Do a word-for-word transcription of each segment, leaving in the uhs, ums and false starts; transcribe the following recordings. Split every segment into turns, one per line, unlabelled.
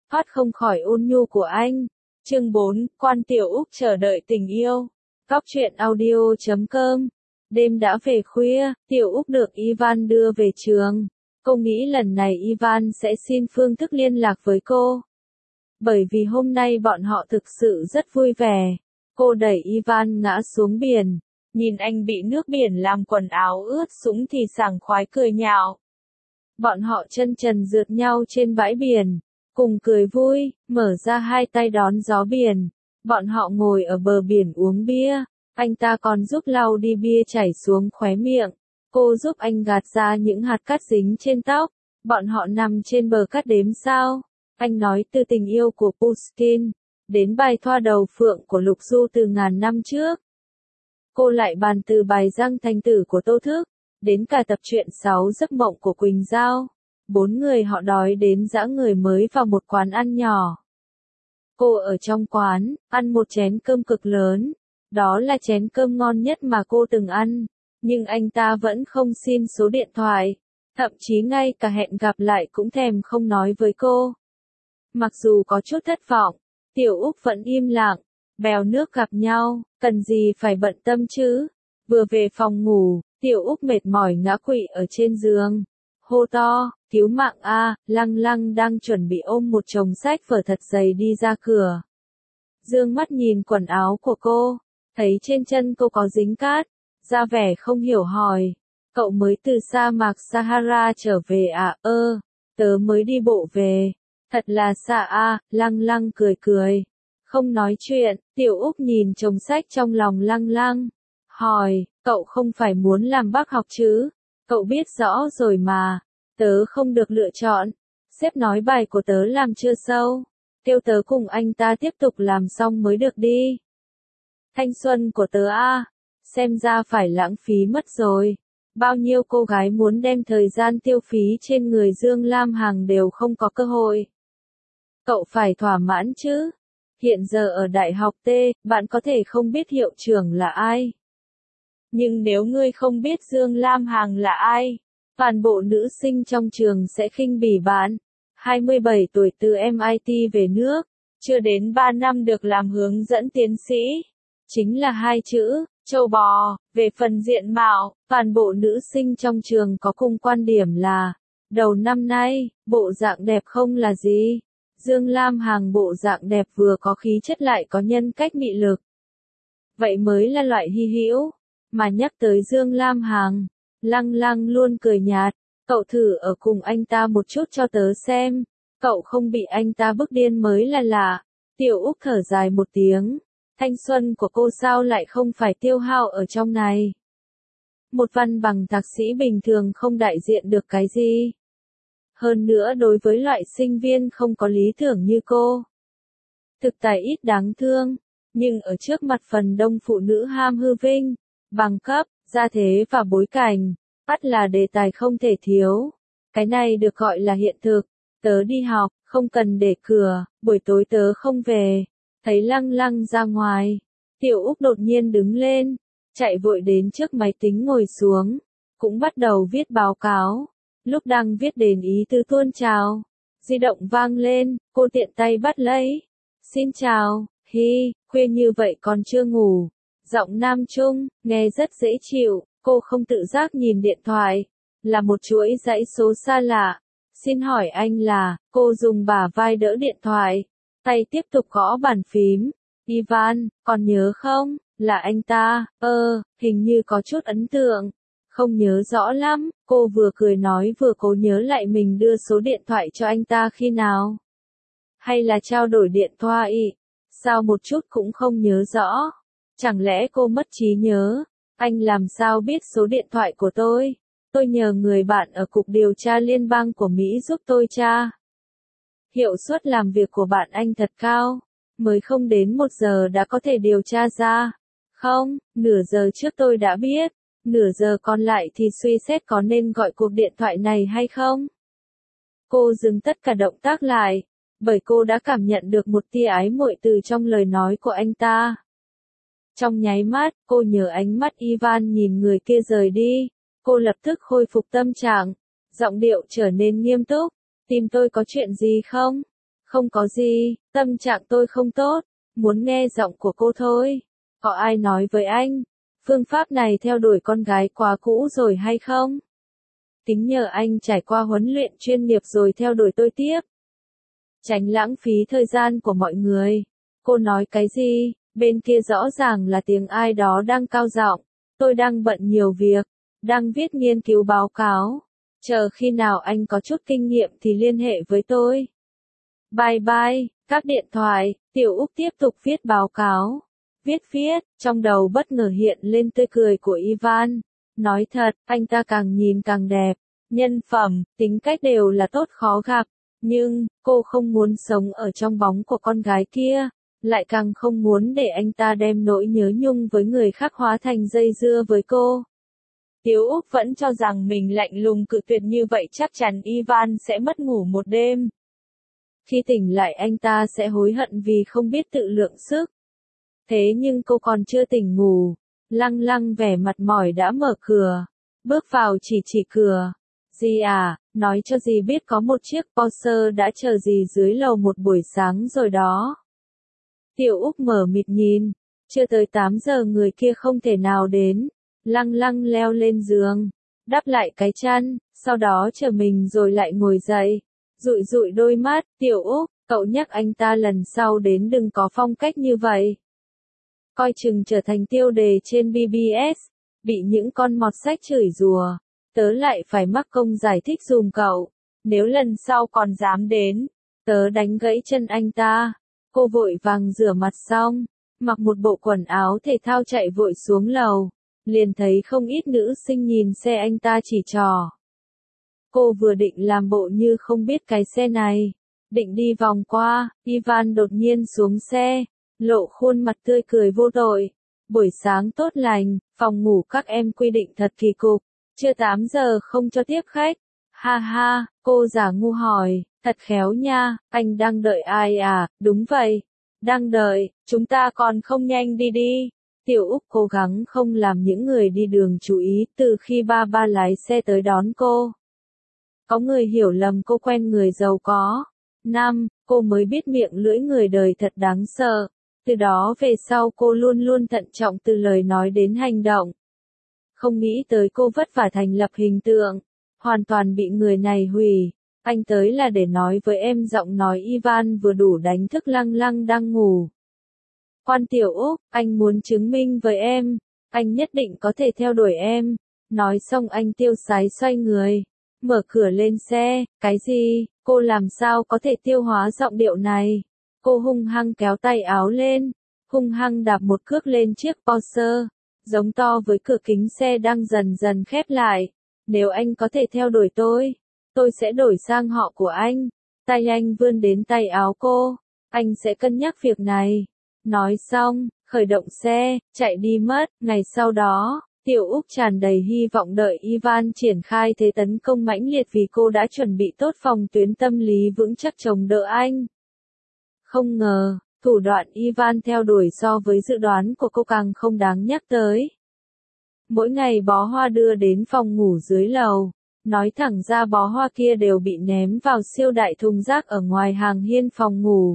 thoát không khỏi ôn nhu của anh. Chương bốn, Quan Tiểu Úc chờ đợi tình yêu. Góc truyện audio chấm com. Đêm đã về khuya, Tiểu Úc được Ivan đưa về trường. Cô nghĩ lần này Ivan sẽ xin phương thức liên lạc với cô. Bởi vì hôm nay bọn họ thực sự rất vui vẻ. Cô đẩy Ivan ngã xuống biển. Nhìn anh bị nước biển làm quần áo ướt sũng thì sảng khoái cười nhạo. Bọn họ chân trần rượt nhau trên bãi biển. Cùng cười vui, mở ra hai tay đón gió biển. Bọn họ ngồi ở bờ biển uống bia. Anh ta còn giúp lau đi bia chảy xuống khóe miệng. Cô giúp anh gạt ra những hạt cát dính trên tóc. Bọn họ nằm trên bờ cát đếm sao. Anh nói từ tình yêu của Pushkin, đến bài thoa đầu phượng của Lục Du từ ngàn năm trước. Cô lại bàn từ bài Giang Thành Tử của Tô Thức, đến cả tập truyện sáu Giấc Mộng của Quỳnh Giao. Bốn người họ đói đến dã người mới vào một quán ăn nhỏ. Cô ở trong quán, ăn một chén cơm cực lớn. Đó là chén cơm ngon nhất mà cô từng ăn. Nhưng anh ta vẫn không xin số điện thoại. Thậm chí ngay cả hẹn gặp lại cũng thèm không nói với cô. Mặc dù có chút thất vọng, Tiểu Úc vẫn im lặng. Bèo nước gặp nhau, cần gì phải bận tâm chứ. Vừa về phòng ngủ, Tiểu Úc mệt mỏi ngã quỵ ở trên giường. Hô to, cứu mạng a, Lăng Lăng đang chuẩn bị ôm một chồng sách vở thật dày đi ra cửa. Dương mắt nhìn quần áo của cô, thấy trên chân cô có dính cát, ra vẻ không hiểu hỏi. Cậu mới từ sa mạc Sahara trở về à? Ơ, tớ mới đi bộ về. Thật là xa a, Lăng Lăng cười cười. Không nói chuyện, Tiểu Úc nhìn chồng sách trong lòng Lăng Lăng. Hỏi, cậu không phải muốn làm bác học chứ? Cậu biết rõ rồi mà. Tớ không được lựa chọn. Sếp nói bài của tớ làm chưa sâu. Kêu tớ cùng anh ta tiếp tục làm xong mới được đi. Thanh xuân của tớ a, xem ra phải lãng phí mất rồi. Bao nhiêu cô gái muốn đem thời gian tiêu phí trên người Dương Lam Hằng đều không có cơ hội. Cậu phải thỏa mãn chứ. Hiện giờ ở Đại học T, bạn có thể không biết hiệu trưởng là ai. Nhưng nếu ngươi không biết Dương Lam Hằng là ai, toàn bộ nữ sinh trong trường sẽ khinh bỉ bạn. hai mươi bảy tuổi từ em i tê về nước, chưa đến ba năm được làm hướng dẫn tiến sĩ. Chính là hai chữ, trâu bò. Về phần diện mạo, toàn bộ nữ sinh trong trường có cùng quan điểm là, đầu năm nay, bộ dạng đẹp không là gì. Dương Lam Hằng bộ dạng đẹp vừa có khí chất lại có nhân cách mị lực. Vậy mới là loại hy hữu. Mà nhắc tới Dương Lam Hằng, Lăng Lăng luôn cười nhạt. Cậu thử ở cùng anh ta một chút cho tớ xem. Cậu không bị anh ta bức điên mới là lạ. Tiểu Úc thở dài một tiếng. Thanh xuân của cô sao lại không phải tiêu hao ở trong này. Một văn bằng thạc sĩ bình thường không đại diện được cái gì. Hơn nữa đối với loại sinh viên không có lý tưởng như cô. Thực tài ít đáng thương, nhưng ở trước mặt phần đông phụ nữ ham hư vinh, bằng cấp, gia thế và bối cảnh, ắt là đề tài không thể thiếu. Cái này được gọi là hiện thực. Tớ đi học, không cần để cửa, buổi tối tớ không về. Thấy Lăng Lăng ra ngoài, Tiểu Úc đột nhiên đứng lên, chạy vội đến trước máy tính ngồi xuống, cũng bắt đầu viết báo cáo. Lúc đang viết đến ý tứ tuôn trào, di động vang lên, cô tiện tay bắt lấy. Xin chào, hi, khuya như vậy còn chưa ngủ. Giọng nam trung, nghe rất dễ chịu, cô không tự giác nhìn điện thoại. Là một chuỗi dãy số xa lạ. Xin hỏi anh là, cô dùng bả vai đỡ điện thoại. Tay tiếp tục gõ bàn phím. Ivan, còn nhớ không? Là anh ta, ơ, hình như có chút ấn tượng. Không nhớ rõ lắm, cô vừa cười nói vừa cố nhớ lại mình đưa số điện thoại cho anh ta khi nào. Hay là trao đổi điện thoại, sao một chút cũng không nhớ rõ. Chẳng lẽ cô mất trí nhớ? Anh làm sao biết số điện thoại của tôi? Tôi nhờ người bạn ở Cục Điều tra Liên bang của Mỹ giúp tôi tra. Hiệu suất làm việc của bạn anh thật cao. Mới không đến một giờ đã có thể điều tra ra. Không, nửa giờ trước tôi đã biết. Nửa giờ còn lại thì suy xét có nên gọi cuộc điện thoại này hay không. Cô dừng tất cả động tác lại. Bởi cô đã cảm nhận được một tia ái muội từ trong lời nói của anh ta. Trong nháy mắt, cô nhớ ánh mắt Ivan nhìn người kia rời đi. Cô lập tức khôi phục tâm trạng. Giọng điệu trở nên nghiêm túc. Tìm tôi có chuyện gì không? Không có gì, tâm trạng tôi không tốt, muốn nghe giọng của cô thôi. Có ai nói với anh, phương pháp này theo đuổi con gái quá cũ rồi hay không? Tính nhờ anh trải qua huấn luyện chuyên nghiệp rồi theo đuổi tôi tiếp. Tránh lãng phí thời gian của mọi người. Cô nói cái gì? Bên kia rõ ràng là tiếng ai đó đang cao giọng. Tôi đang bận nhiều việc, đang viết nghiên cứu báo cáo. Chờ khi nào anh có chút kinh nghiệm thì liên hệ với tôi. Bye bye, cáp điện thoại, Tiểu Úc tiếp tục viết báo cáo. Viết viết, trong đầu bất ngờ hiện lên tươi cười của Ivan. Nói thật, anh ta càng nhìn càng đẹp. Nhân phẩm, tính cách đều là tốt khó gặp. Nhưng, cô không muốn sống ở trong bóng của con gái kia. Lại càng không muốn để anh ta đem nỗi nhớ nhung với người khác hóa thành dây dưa với cô. Tiểu Úc vẫn cho rằng mình lạnh lùng cự tuyệt như vậy chắc chắn Ivan sẽ mất ngủ một đêm. Khi tỉnh lại anh ta sẽ hối hận vì không biết tự lượng sức. Thế nhưng cô còn chưa tỉnh ngủ. Lăng lăng vẻ mặt mỏi đã mở cửa. Bước vào chỉ chỉ cửa. Dì à, nói cho dì biết có một chiếc Porsche đã chờ dì dưới lầu một buổi sáng rồi đó. Tiểu Úc mở mịt nhìn. Chưa tới tám giờ người kia không thể nào đến. Lăng lăng leo lên giường. Đắp lại cái chăn, sau đó chờ mình rồi lại ngồi dậy. Dụi dụi đôi mắt, Tiểu Úc, cậu nhắc anh ta lần sau đến đừng có phong cách như vậy. Coi chừng trở thành tiêu đề trên bê bê ét, bị những con mọt sách chửi rủa. Tớ lại phải mắc công giải thích dùm cậu. Nếu lần sau còn dám đến, tớ đánh gãy chân anh ta. Cô vội vàng rửa mặt xong, mặc một bộ quần áo thể thao chạy vội xuống lầu. Liền thấy không ít nữ sinh nhìn xe anh ta chỉ trỏ. Cô vừa định làm bộ như không biết cái xe này. Định đi vòng qua, Ivan đột nhiên xuống xe, lộ khuôn mặt tươi cười vô tội. Buổi sáng tốt lành, phòng ngủ các em quy định thật kỳ cục. Chưa tám giờ không cho tiếp khách. Ha ha, cô giả ngu hỏi, thật khéo nha, anh đang đợi ai à, đúng vậy. Đang đợi, chúng ta còn không nhanh đi đi. Tiểu Úc cố gắng không làm những người đi đường chú ý từ khi ba ba lái xe tới đón cô. Có người hiểu lầm cô quen người giàu có. Năm, cô mới biết miệng lưỡi người đời thật đáng sợ. Từ đó về sau cô luôn luôn thận trọng từ lời nói đến hành động. Không nghĩ tới cô vất vả thành lập hình tượng. Hoàn toàn bị người này hủy. Anh tới là để nói với em giọng nói Ivan vừa đủ đánh thức lăng lăng đang ngủ. Quan Tiểu Úc, anh muốn chứng minh với em. Anh nhất định có thể theo đuổi em. Nói xong anh tiêu sái xoay người. Mở cửa lên xe, cái gì, cô làm sao có thể tiêu hóa giọng điệu này. Cô hung hăng kéo tay áo lên, hung hăng đạp một cước lên chiếc Porsche, giống to với cửa kính xe đang dần dần khép lại. Nếu anh có thể theo đuổi tôi, tôi sẽ đổi sang họ của anh. Tay anh vươn đến tay áo cô, anh sẽ cân nhắc việc này. Nói xong, khởi động xe, chạy đi mất. Ngày sau đó, Tiểu Úc tràn đầy hy vọng đợi Ivan triển khai thế tấn công mãnh liệt vì cô đã chuẩn bị tốt phòng tuyến tâm lý vững chắc chống đỡ anh. Không ngờ, thủ đoạn Ivan theo đuổi so với dự đoán của cô càng không đáng nhắc tới. Mỗi ngày bó hoa đưa đến phòng ngủ dưới lầu, nói thẳng ra bó hoa kia đều bị ném vào siêu đại thùng rác ở ngoài hàng hiên phòng ngủ.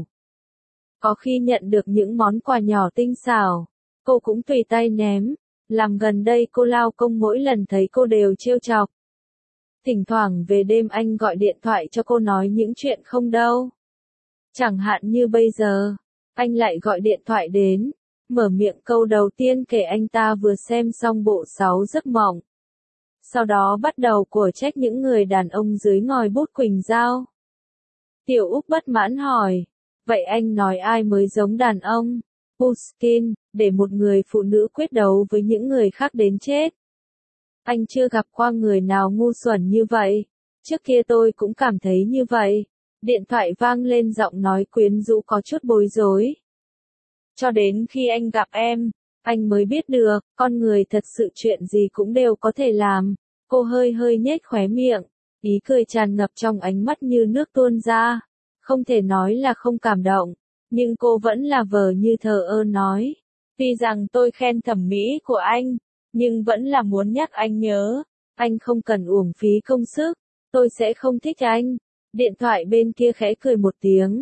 Có khi nhận được những món quà nhỏ tinh xảo, cô cũng tùy tay ném. Làm gần đây cô lao công mỗi lần thấy cô đều trêu chọc. Thỉnh thoảng về đêm anh gọi điện thoại cho cô nói những chuyện không đâu. Chẳng hạn như bây giờ, anh lại gọi điện thoại đến, mở miệng câu đầu tiên kể anh ta vừa xem xong bộ sáu giấc mộng. Sau đó bắt đầu của trách những người đàn ông dưới ngòi bút Quỳnh Giao. Tiểu Úc bất mãn hỏi, vậy anh nói ai mới giống đàn ông? Pushkin, để một người phụ nữ quyết đấu với những người khác đến chết. Anh chưa gặp qua người nào ngu xuẩn như vậy. Trước kia tôi cũng cảm thấy như vậy. Điện thoại vang lên giọng nói quyến rũ có chút bối rối. Cho đến khi anh gặp em, anh mới biết được, con người thật sự chuyện gì cũng đều có thể làm. Cô hơi hơi nhếch khóe miệng, ý cười tràn ngập trong ánh mắt như nước tuôn ra. Không thể nói là không cảm động. Nhưng cô vẫn là vờ như thờ ơ nói. Tuy rằng tôi khen thẩm mỹ của anh, nhưng vẫn là muốn nhắc anh nhớ. Anh không cần uổng phí công sức. Tôi sẽ không thích anh. Điện thoại bên kia khẽ cười một tiếng.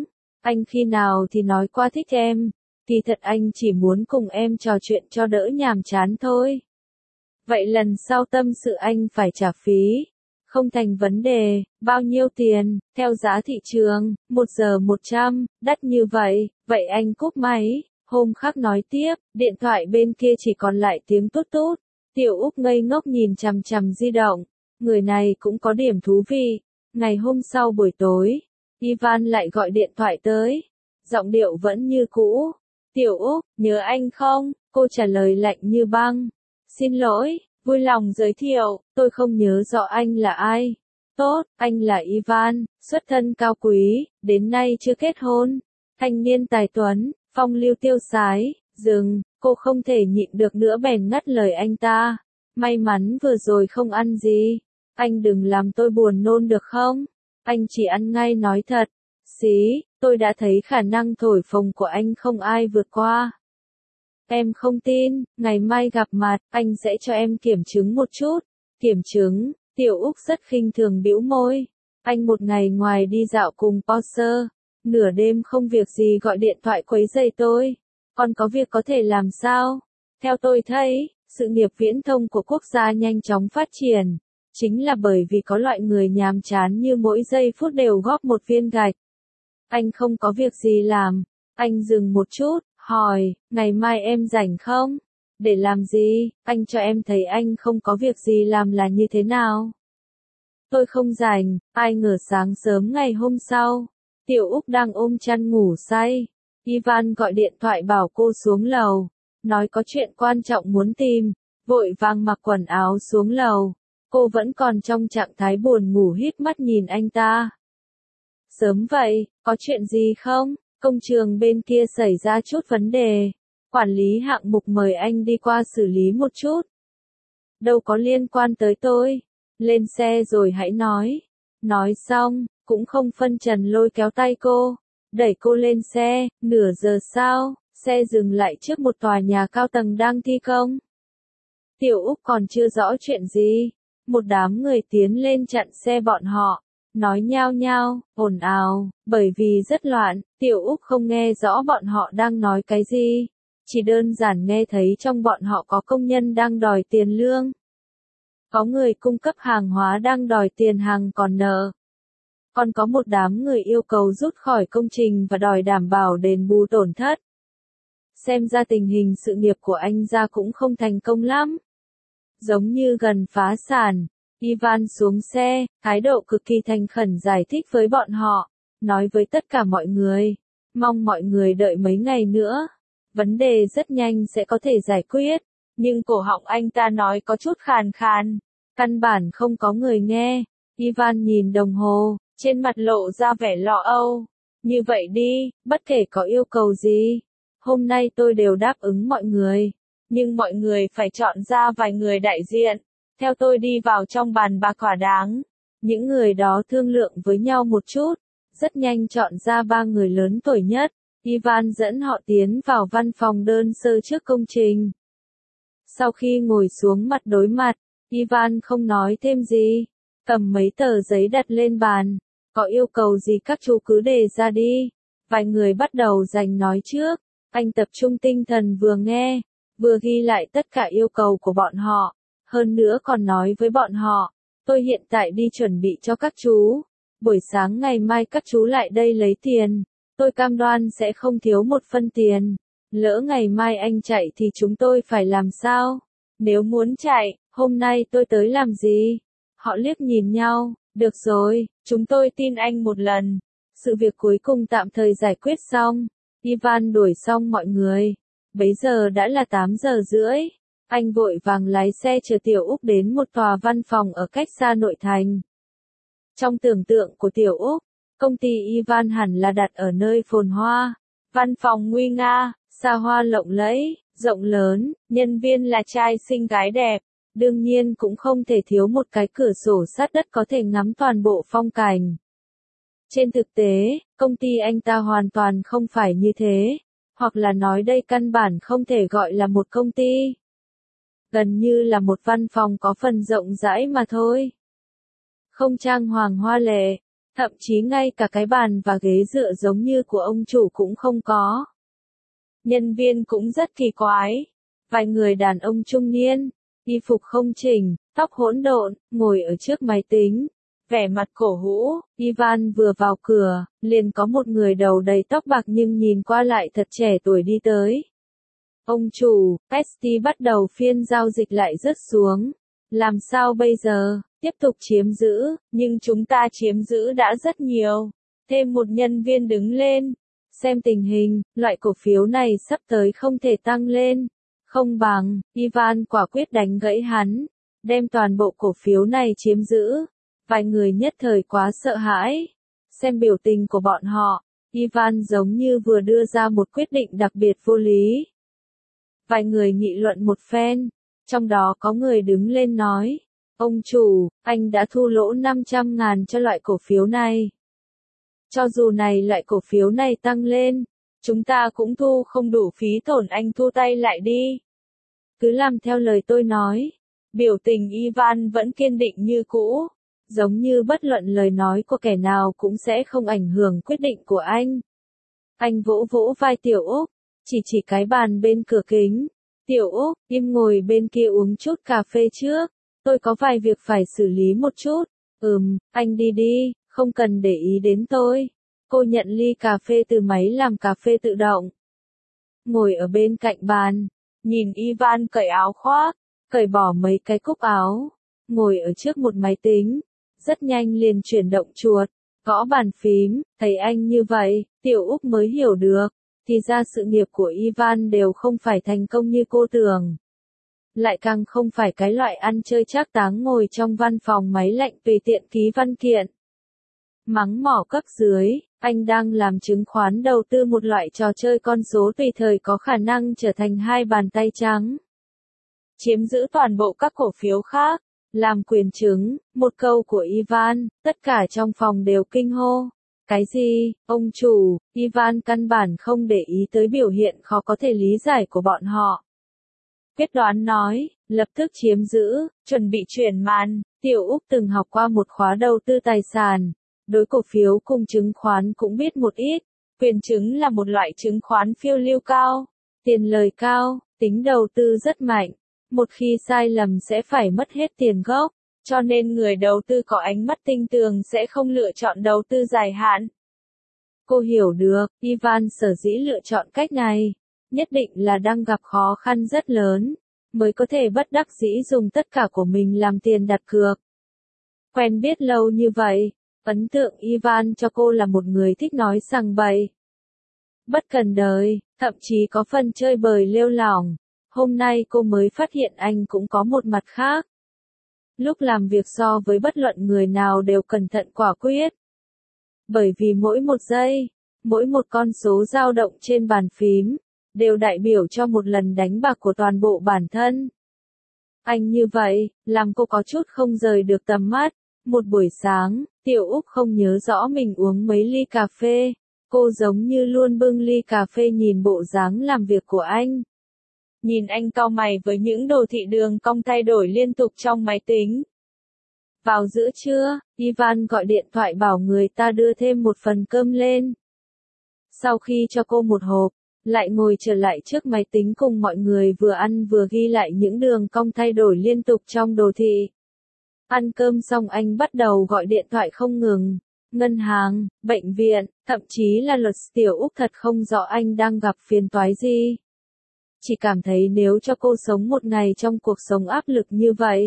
Anh khi nào thì nói qua thích em, kỳ thật anh chỉ muốn cùng em trò chuyện cho đỡ nhàm chán thôi. Vậy lần sau tâm sự anh phải trả phí. Không thành vấn đề, bao nhiêu tiền, theo giá thị trường, một giờ một trăm, đắt như vậy, vậy anh cúp máy. Hôm khác nói tiếp, điện thoại bên kia chỉ còn lại tiếng tút tút. Tiểu Úc ngây ngốc nhìn chằm chằm di động, người này cũng có điểm thú vị. Ngày hôm sau buổi tối, Ivan lại gọi điện thoại tới, giọng điệu vẫn như cũ. Tiểu Úc, nhớ anh không? Cô trả lời lạnh như băng. Xin lỗi, vui lòng giới thiệu, tôi không nhớ rõ anh là ai. Tốt, anh là Ivan, xuất thân cao quý, đến nay chưa kết hôn. Thanh niên tài tuấn, phong lưu tiêu sái. Dừng, cô không thể nhịn được nữa bèn ngắt lời anh ta. May mắn vừa rồi không ăn gì. Anh đừng làm tôi buồn nôn được không? Anh chỉ ăn ngay nói thật. Xí, tôi đã thấy khả năng thổi phồng của anh không ai vượt qua. Em không tin, ngày mai gặp mặt, anh sẽ cho em kiểm chứng một chút. Kiểm chứng, Tiểu Úc rất khinh thường bĩu môi. Anh một ngày ngoài đi dạo cùng Porsche, nửa đêm không việc gì gọi điện thoại quấy rầy tôi. Còn có việc có thể làm sao? Theo tôi thấy, sự nghiệp viễn thông của quốc gia nhanh chóng phát triển. Chính là bởi vì có loại người nhàm chán như mỗi giây phút đều góp một viên gạch. Anh không có việc gì làm. Anh dừng một chút, hỏi, ngày mai em rảnh không? Để làm gì? Anh cho em thấy anh không có việc gì làm là như thế nào? Tôi không rảnh, ai ngờ sáng sớm ngày hôm sau, Tiểu Úc đang ôm chăn ngủ say. Ivan gọi điện thoại bảo cô xuống lầu, nói có chuyện quan trọng muốn tìm, vội vàng mặc quần áo xuống lầu. Cô vẫn còn trong trạng thái buồn ngủ híp mắt nhìn anh ta. Sớm vậy, có chuyện gì không? Công trường bên kia xảy ra chút vấn đề. Quản lý hạng mục mời anh đi qua xử lý một chút. Đâu có liên quan tới tôi. Lên xe rồi hãy nói. Nói xong, cũng không phân trần lôi kéo tay cô. Đẩy cô lên xe, nửa giờ sau, xe dừng lại trước một tòa nhà cao tầng đang thi công. Tiểu Úc còn chưa rõ chuyện gì. Một đám người tiến lên chặn xe bọn họ. Nói nhao nhao, ồn ào, bởi vì rất loạn, Tiểu Úc không nghe rõ bọn họ đang nói cái gì. Chỉ đơn giản nghe thấy trong bọn họ có công nhân đang đòi tiền lương. Có người cung cấp hàng hóa đang đòi tiền hàng còn nợ. Còn có một đám người yêu cầu rút khỏi công trình và đòi đảm bảo đền bù tổn thất. Xem ra tình hình sự nghiệp của anh ra cũng không thành công lắm. Giống như gần phá sản. Ivan xuống xe, thái độ cực kỳ thành khẩn giải thích với bọn họ, nói với tất cả mọi người, mong mọi người đợi mấy ngày nữa, vấn đề rất nhanh sẽ có thể giải quyết, nhưng cổ họng anh ta nói có chút khàn khàn, căn bản không có người nghe. Ivan nhìn đồng hồ, trên mặt lộ ra vẻ lo âu, như vậy đi, bất kể có yêu cầu gì, hôm nay tôi đều đáp ứng mọi người, nhưng mọi người phải chọn ra vài người đại diện. Theo tôi đi vào trong bàn bạc thỏa đáng. Những người đó thương lượng với nhau một chút, rất nhanh chọn ra ba người lớn tuổi nhất. Ivan dẫn họ tiến vào văn phòng đơn sơ trước công trình. Sau khi ngồi xuống mặt đối mặt, Ivan không nói thêm gì, cầm mấy tờ giấy đặt lên bàn. Có yêu cầu gì các chú cứ đề ra đi. Vài người bắt đầu giành nói trước. Anh tập trung tinh thần vừa nghe, vừa ghi lại tất cả yêu cầu của bọn họ. Hơn nữa còn nói với bọn họ, tôi hiện tại đi chuẩn bị cho các chú. Buổi sáng ngày mai các chú lại đây lấy tiền. Tôi cam đoan sẽ không thiếu một phân tiền. Lỡ ngày mai anh chạy thì chúng tôi phải làm sao? Nếu muốn chạy, hôm nay tôi tới làm gì? Họ liếc nhìn nhau, được rồi, chúng tôi tin anh một lần. Sự việc cuối cùng tạm thời giải quyết xong. Ivan đuổi xong mọi người. Bấy giờ đã là tám giờ rưỡi. Anh vội vàng lái xe chở Tiểu Úc đến một tòa văn phòng ở cách xa nội thành. Trong tưởng tượng của Tiểu Úc, công ty Ivan hẳn là đặt ở nơi phồn hoa. Văn phòng nguy nga, xa hoa lộng lẫy, rộng lớn, nhân viên là trai xinh gái đẹp. Đương nhiên cũng không thể thiếu một cái cửa sổ sát đất có thể ngắm toàn bộ phong cảnh. Trên thực tế, công ty anh ta hoàn toàn không phải như thế. Hoặc là nói đây căn bản không thể gọi là một công ty. Gần như là một văn phòng có phần rộng rãi mà thôi. Không trang hoàng hoa lệ, thậm chí ngay cả cái bàn và ghế dựa giống như của ông chủ cũng không có. Nhân viên cũng rất kỳ quái. Vài người đàn ông trung niên, y phục không chỉnh, tóc hỗn độn, ngồi ở trước máy tính, vẻ mặt cổ hũ. Ivan vừa vào cửa, liền có một người đầu đầy tóc bạc nhưng nhìn qua lại thật trẻ tuổi đi tới. Ông chủ, Pesti bắt đầu phiên giao dịch lại rớt xuống. Làm sao bây giờ? Tiếp tục chiếm giữ, nhưng chúng ta chiếm giữ đã rất nhiều. Thêm một nhân viên đứng lên. Xem tình hình, loại cổ phiếu này sắp tới không thể tăng lên. Không bằng, Ivan quả quyết đánh gãy hắn. Đem toàn bộ cổ phiếu này chiếm giữ. Vài người nhất thời quá sợ hãi. Xem biểu tình của bọn họ, Ivan giống như vừa đưa ra một quyết định đặc biệt vô lý. Vài người nghị luận một phen, trong đó có người đứng lên nói, ông chủ, anh đã thu lỗ năm trăm ngàn cho loại cổ phiếu này. Cho dù này loại cổ phiếu này tăng lên, chúng ta cũng thu không đủ phí tổn, anh thu tay lại đi. Cứ làm theo lời tôi nói. Biểu tình Ivan vẫn kiên định như cũ, giống như bất luận lời nói của kẻ nào cũng sẽ không ảnh hưởng quyết định của anh. Anh vỗ vỗ vai Tiểu Úc, chỉ chỉ cái bàn bên cửa kính. Tiểu Úc, im ngồi bên kia uống chút cà phê trước, tôi có vài việc phải xử lý một chút. Ừm, anh đi đi, không cần để ý đến tôi. Cô nhận ly cà phê từ máy làm cà phê tự động. Ngồi ở bên cạnh bàn, nhìn Ivan cởi áo khoác, cởi bỏ mấy cái cúc áo, ngồi ở trước một máy tính, rất nhanh liền chuyển động chuột, gõ bàn phím, thấy anh như vậy, Tiểu Úc mới hiểu được, thì ra sự nghiệp của Ivan đều không phải thành công như cô tưởng. Lại càng không phải cái loại ăn chơi trác táng ngồi trong văn phòng máy lạnh tùy tiện ký văn kiện. Mắng mỏ cấp dưới, anh đang làm chứng khoán đầu tư một loại trò chơi con số tùy thời có khả năng trở thành hai bàn tay trắng. Chiếm giữ toàn bộ các cổ phiếu khác, làm quyền chứng, một câu của Ivan, tất cả trong phòng đều kinh hô. Cái gì, ông chủ? Ivan căn bản không để ý tới biểu hiện khó có thể lý giải của bọn họ. Quyết đoán nói, lập tức chiếm giữ, chuẩn bị chuyển màn. Tiểu Úc từng học qua một khóa đầu tư tài sản, đối cổ phiếu cùng chứng khoán cũng biết một ít. Quyền chứng là một loại chứng khoán phiêu lưu cao, tiền lời cao, tính đầu tư rất mạnh. Một khi sai lầm sẽ phải mất hết tiền gốc, cho nên người đầu tư có ánh mắt tinh tường sẽ không lựa chọn đầu tư dài hạn. Cô hiểu được, Ivan sở dĩ lựa chọn cách này, nhất định là đang gặp khó khăn rất lớn, mới có thể bất đắc dĩ dùng tất cả của mình làm tiền đặt cược. Quen biết lâu như vậy, ấn tượng Ivan cho cô là một người thích nói sằng bậy, bất cần đời, thậm chí có phần chơi bời lêu lỏng. Hôm nay cô mới phát hiện anh cũng có một mặt khác. Lúc làm việc so với bất luận người nào đều cẩn thận quả quyết. Bởi vì mỗi một giây, mỗi một con số dao động trên bàn phím, đều đại biểu cho một lần đánh bạc của toàn bộ bản thân. Anh như vậy, làm cô có chút không rời được tầm mắt. Một buổi sáng, Tiểu Úc không nhớ rõ mình uống mấy ly cà phê. Cô giống như luôn bưng ly cà phê nhìn bộ dáng làm việc của anh. Nhìn anh cau mày với những đồ thị đường cong thay đổi liên tục trong máy tính. Vào giữa trưa, Ivan gọi điện thoại bảo người ta đưa thêm một phần cơm lên. Sau khi cho cô một hộp, lại ngồi trở lại trước máy tính cùng mọi người vừa ăn vừa ghi lại những đường cong thay đổi liên tục trong đồ thị. Ăn cơm xong anh bắt đầu gọi điện thoại không ngừng. Ngân hàng, bệnh viện, thậm chí là luật sư. Tiểu Úc thật không rõ anh đang gặp phiền toái gì. Chỉ cảm thấy nếu cho cô sống một ngày trong cuộc sống áp lực như vậy,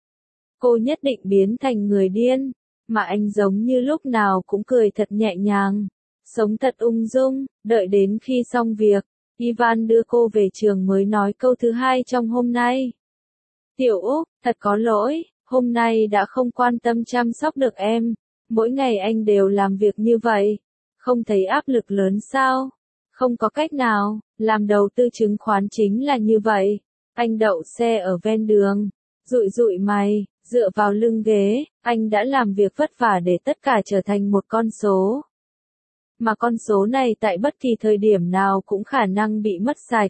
cô nhất định biến thành người điên, mà anh giống như lúc nào cũng cười thật nhẹ nhàng, sống thật ung dung, đợi đến khi xong việc, Ivan đưa cô về trường mới nói câu thứ hai trong hôm nay. Tiểu Úc, thật có lỗi, hôm nay đã không quan tâm chăm sóc được em, mỗi ngày anh đều làm việc như vậy, không thấy áp lực lớn sao? Không có cách nào, làm đầu tư chứng khoán chính là như vậy. Anh đậu xe ở ven đường, dụi dụi mày, dựa vào lưng ghế, anh đã làm việc vất vả để tất cả trở thành một con số. Mà con số này tại bất kỳ thời điểm nào cũng khả năng bị mất sạch.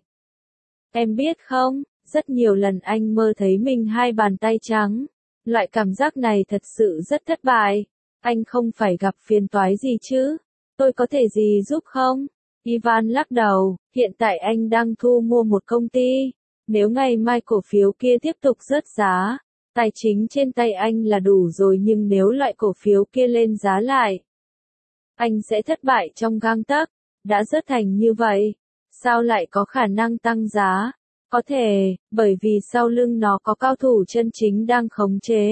Em biết không, rất nhiều lần anh mơ thấy mình hai bàn tay trắng. Loại cảm giác này thật sự rất thất bại. Anh không phải gặp phiền toái gì chứ? Tôi có thể gì giúp không? Ivan lắc đầu, hiện tại anh đang thu mua một công ty. Nếu ngày mai cổ phiếu kia tiếp tục rớt giá, tài chính trên tay anh là đủ rồi, nhưng nếu loại cổ phiếu kia lên giá lại, anh sẽ thất bại trong gang tấc. Đã rớt thành như vậy, sao lại có khả năng tăng giá? Có thể, bởi vì sau lưng nó có cao thủ chân chính đang khống chế.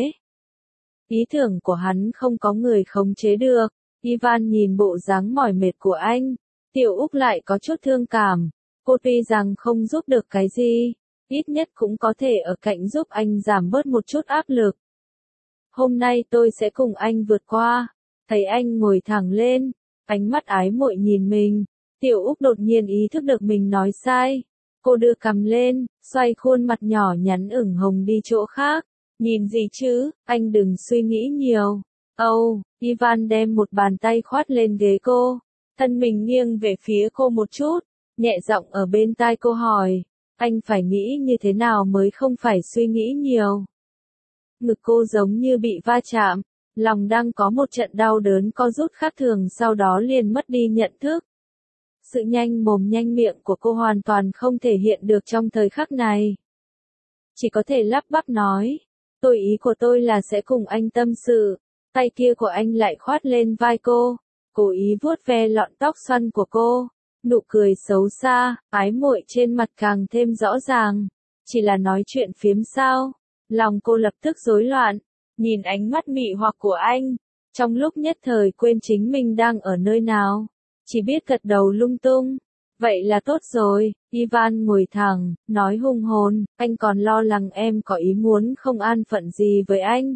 Ý tưởng của hắn không có người khống chế được. Ivan nhìn bộ dáng mỏi mệt của anh. Tiểu Úc lại có chút thương cảm. Cô tuy rằng không giúp được cái gì, ít nhất cũng có thể ở cạnh giúp anh giảm bớt một chút áp lực. Hôm nay tôi sẽ cùng anh vượt qua. Thấy anh ngồi thẳng lên, ánh mắt ái muội nhìn mình. Tiểu Úc đột nhiên ý thức được mình nói sai. Cô đưa cằm lên, xoay khuôn mặt nhỏ nhắn ửng hồng đi chỗ khác. Nhìn gì chứ, anh đừng suy nghĩ nhiều. Âu, oh, Ivan đem một bàn tay khoát lên ghế cô. Thân mình nghiêng về phía cô một chút, nhẹ giọng ở bên tai cô hỏi. Anh phải nghĩ như thế nào mới không phải suy nghĩ nhiều. Ngực cô giống như bị va chạm, lòng đang có một trận đau đớn co rút khác thường, sau đó liền mất đi nhận thức. Sự nhanh mồm nhanh miệng của cô hoàn toàn không thể hiện được trong thời khắc này. Chỉ có thể lắp bắp nói. Tôi ý của tôi là sẽ cùng anh tâm sự. Tay kia của anh lại khoát lên vai cô, cố ý vuốt ve lọn tóc xoăn của cô. Nụ cười xấu xa, ái muội trên mặt càng thêm rõ ràng. Chỉ là nói chuyện phiếm sao? Lòng cô lập tức rối loạn, nhìn ánh mắt mị hoặc của anh. Trong lúc nhất thời quên chính mình đang ở nơi nào. Chỉ biết gật đầu lung tung. Vậy là tốt rồi. Ivan ngồi thẳng, nói hùng hồn, anh còn lo lắng em có ý muốn không an phận gì với anh.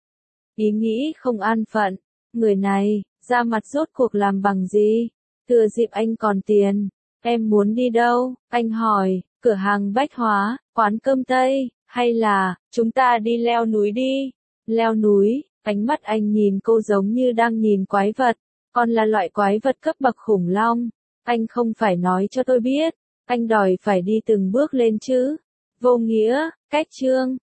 Ý nghĩ không an phận, người này, ra mặt rốt cuộc làm bằng gì? Thừa dịp anh còn tiền, em muốn đi đâu? Anh hỏi, cửa hàng bách hóa, quán cơm Tây, hay là, chúng ta đi leo núi đi? Leo núi, ánh mắt anh nhìn cô giống như đang nhìn quái vật, còn là loại quái vật cấp bậc khủng long. Anh không phải nói cho tôi biết, anh đòi phải đi từng bước lên chứ. Vô nghĩa, cách chương.